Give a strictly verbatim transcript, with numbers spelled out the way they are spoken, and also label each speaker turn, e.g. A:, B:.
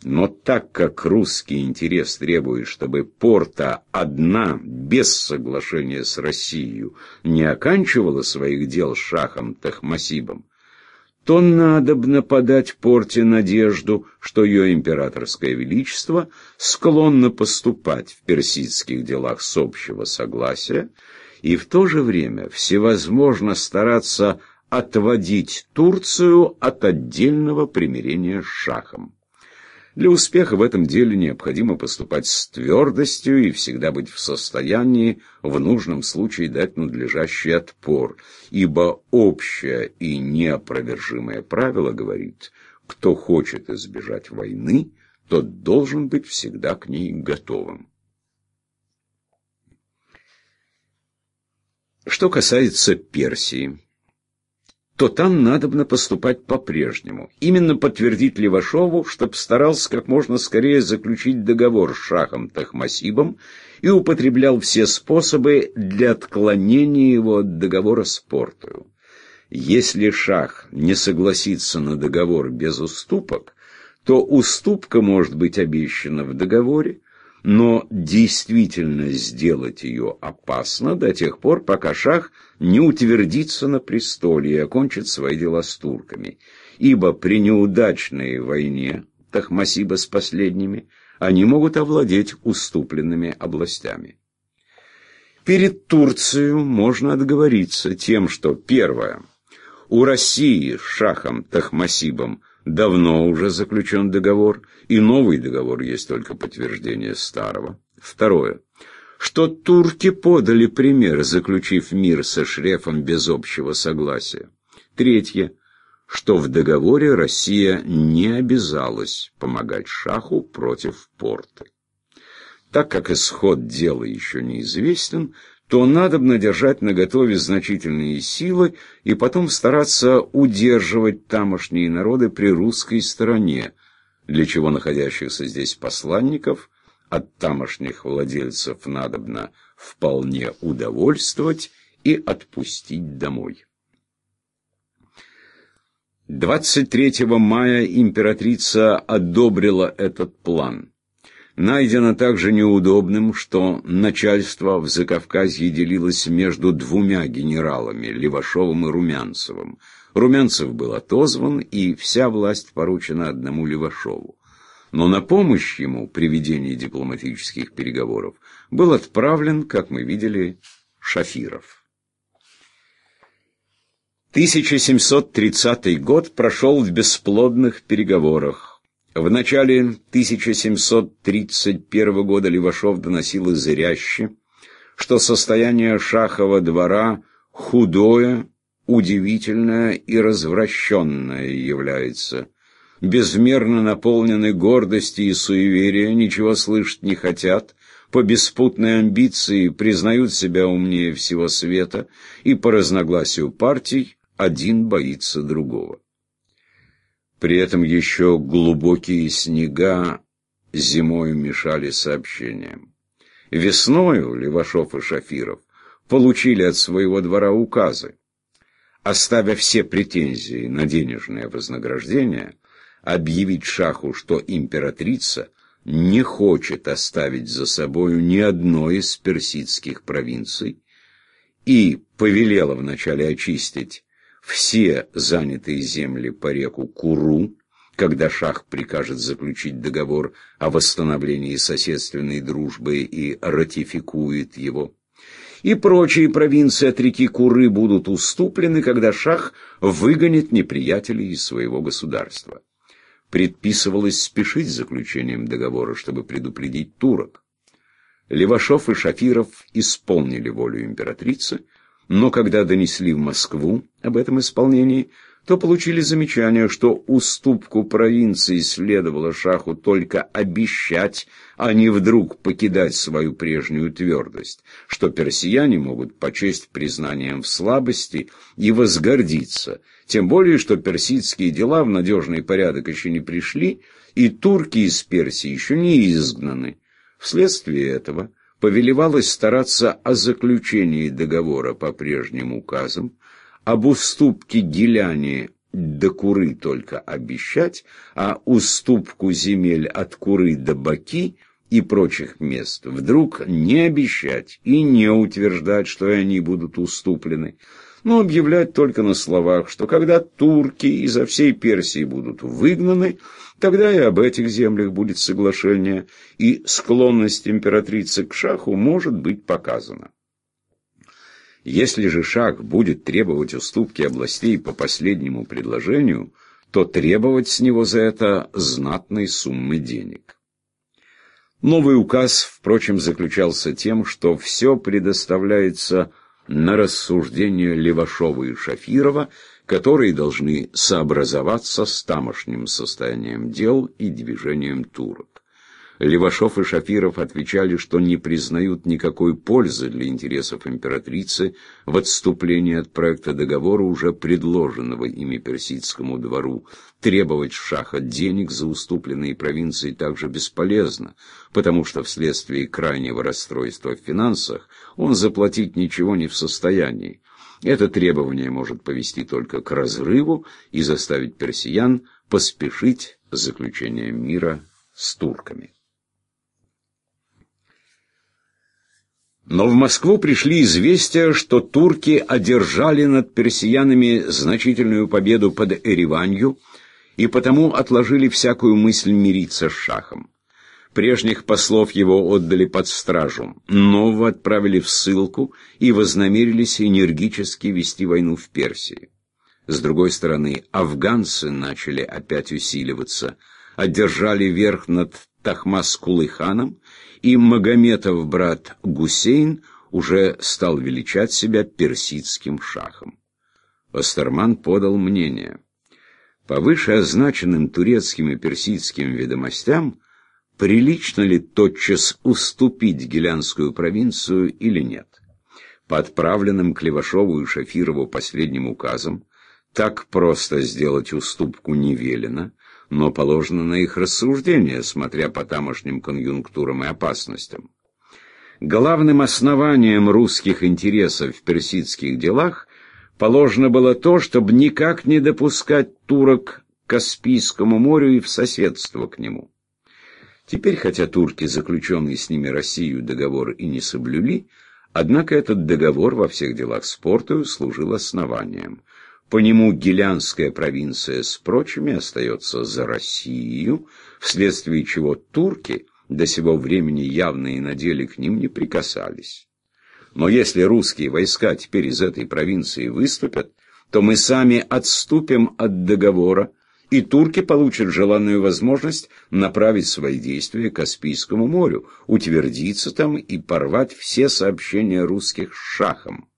A: Но так как русский интерес требует, чтобы Порта одна, без соглашения с Россией, не оканчивала своих дел с шахом Тохмасибом, то надобно подать Порте надежду, что ее императорское величество склонно поступать в персидских делах с общего согласия и в то же время всевозможно стараться отводить Турцию от отдельного примирения с шахом. Для успеха в этом деле необходимо поступать с твердостью и всегда быть в состоянии в нужном случае дать надлежащий отпор, ибо общее и неопровержимое правило говорит: кто хочет избежать войны, тот должен быть всегда к ней готовым. Что касается Персии, то там надобно поступать по-прежнему. Именно подтвердить Левашову, чтоб старался как можно скорее заключить договор с шахом Тохмасибом и употреблял все способы для отклонения его от договора с Портою. Если шах не согласится на договор без уступок, то уступка может быть обещана в договоре, но действительно сделать ее опасно до тех пор, пока шах не утвердится на престоле и окончит свои дела с турками, ибо при неудачной войне Тохмасиба с последними они могут овладеть уступленными областями. Перед Турцией можно отговориться тем, что, первое, у России с шахом Тохмасибом давно уже заключен договор, и новый договор есть только подтверждение старого. Второе, что турки подали пример, заключив мир со Шрефом без общего согласия. Третье, что в договоре Россия не обязалась помогать шаху против Порты. Так как исход дела еще неизвестен, то надобно держать наготове значительные силы и потом стараться удерживать тамошние народы при русской стороне, для чего находящихся здесь посланников от тамошних владельцев надобно вполне удовольствовать и отпустить домой. двадцать третьего мая императрица одобрила этот план. Найдено также неудобным, что начальство в Закавказье делилось между двумя генералами, Левашовым и Румянцевым. Румянцев был отозван, и вся власть поручена одному Левашову. Но на помощь ему при ведении дипломатических переговоров был отправлен, как мы видели, Шафиров. тысяча семьсот тридцатый год прошел в бесплодных переговорах. В начале тысяча семьсот тридцать первого года Левашов доносил из Ирящи, что состояние шахова двора худое, удивительное и развращенное является. Безмерно наполнены гордости и суеверия, ничего слышать не хотят, по беспутной амбиции признают себя умнее всего света, и по разногласию партий один боится другого. При этом еще глубокие снега зимою мешали сообщениям. Весною Левашов и Шафиров получили от своего двора указы, оставя все претензии на денежное вознаграждение, объявить шаху, что императрица не хочет оставить за собою ни одной из персидских провинций и повелела вначале очистить все занятые земли по реку Куру, когда шах прикажет заключить договор о восстановлении соседственной дружбы и ратификует его. И прочие провинции от реки Куры будут уступлены, когда шах выгонит неприятелей из своего государства. Предписывалось спешить с заключением договора, чтобы предупредить турок. Левашов и Шафиров исполнили волю императрицы, но когда донесли в Москву об этом исполнении, то получили замечание, что уступку провинции следовало шаху только обещать, а не вдруг покидать свою прежнюю твердость, что персияне могут почесть признанием в слабости и возгордиться, тем более, что персидские дела в надежный порядок еще не пришли, и турки из Персии еще не изгнаны. Вследствие этого повелевалось стараться о заключении договора по прежним указам, об уступке Гиляне до Куры только обещать, а уступку земель от Куры до Баки и прочих мест вдруг не обещать и не утверждать, что они будут уступлены, но объявлять только на словах, что когда турки изо всей Персии будут выгнаны, тогда и об этих землях будет соглашение, и склонность императрицы к шаху может быть показана. Если же шах будет требовать уступки областей по последнему предложению, то требовать с него за это знатной суммы денег. Новый указ, впрочем, заключался тем, что все предоставляется на рассуждение Левашова и Шафирова, которые должны сообразоваться с тамошним состоянием дел и движением турок. Левашов и Шафиров отвечали, что не признают никакой пользы для интересов императрицы в отступлении от проекта договора, уже предложенного ими персидскому двору. Требовать шаха денег за уступленные провинции также бесполезно, потому что вследствие крайнего расстройства в финансах он заплатить ничего не в состоянии. Это требование может повести только к разрыву и заставить персиян поспешить с заключением мира с турками. Но в Москву пришли известия, что турки одержали над персиянами значительную победу под Эреванью и потому отложили всякую мысль мириться с шахом. Прежних послов его отдали под стражу, нового отправили в ссылку и вознамерились энергически вести войну в Персии. С другой стороны, афганцы начали опять усиливаться, одержали верх над Тахмас-Кулы-ханом, и Магометов брат Гусейн уже стал величать себя персидским шахом. Остерман подал мнение: по вышеозначенным турецким и персидским ведомостям прилично ли тотчас уступить Гилянскую провинцию или нет. По отправленным к Левашову и Шафирову последним указам так просто сделать уступку не велено, но положено на их рассуждение, смотря по тамошним конъюнктурам и опасностям. Главным основанием русских интересов в персидских делах положено было то, чтобы никак не допускать турок к Каспийскому морю и в соседство к нему. Теперь, хотя турки, заключенный с ними Россию договор, и не соблюли, однако этот договор во всех делах с Портою служил основанием. По нему Гилянская провинция с прочими остается за Россию, вследствие чего турки до сего времени явно и на деле к ним не прикасались. Но если русские войска теперь из этой провинции выступят, то мы сами отступим от договора, и турки получат желанную возможность направить свои действия к Каспийскому морю, утвердиться там и порвать все сообщения русских с шахом.